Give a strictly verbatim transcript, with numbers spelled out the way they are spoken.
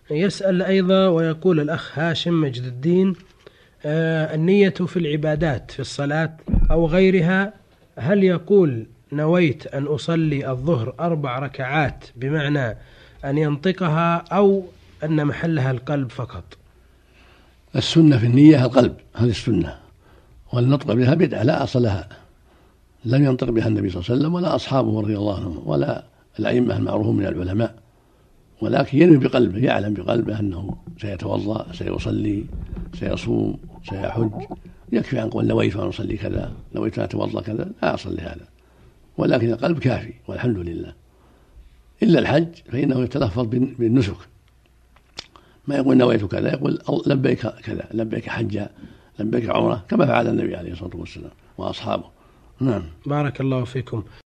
يسأل أيضا ويقول الأخ هاشم مجد الدين: آه النية في العبادات في الصلاة أو غيرها، هل يقول نويت أن أصلي الظهر أربع ركعات بمعنى أن ينطقها، أو أن محلها القلب فقط؟ السنة في النية القلب، هذه السنة، والنطق بها بدعة لا أصل لها، لم ينطق بها النبي صلى الله عليه وسلم ولا أصحابه رضي الله عنهم ولا الأئمة المعروفون من العلماء، ولكن ينوي بقلبه، يعلم بقلبه أنه سيتوضأ، سيصلي، سيصوم، سيحج، يكفي عن قول نويت أن أصلي كذا، نويت أن أتوضأ كذا، لا أصل لهذا، ولكن القلب كافي والحمد لله. إلا الحج فإنه يتلفظ بالنسك، ما يقول نويت كذا، يقول لبيك كذا، لبيك حجة، لبيك عمرة، كما فعل النبي عليه الصلاة والسلام وأصحابه. نعم. بارك الله فيكم.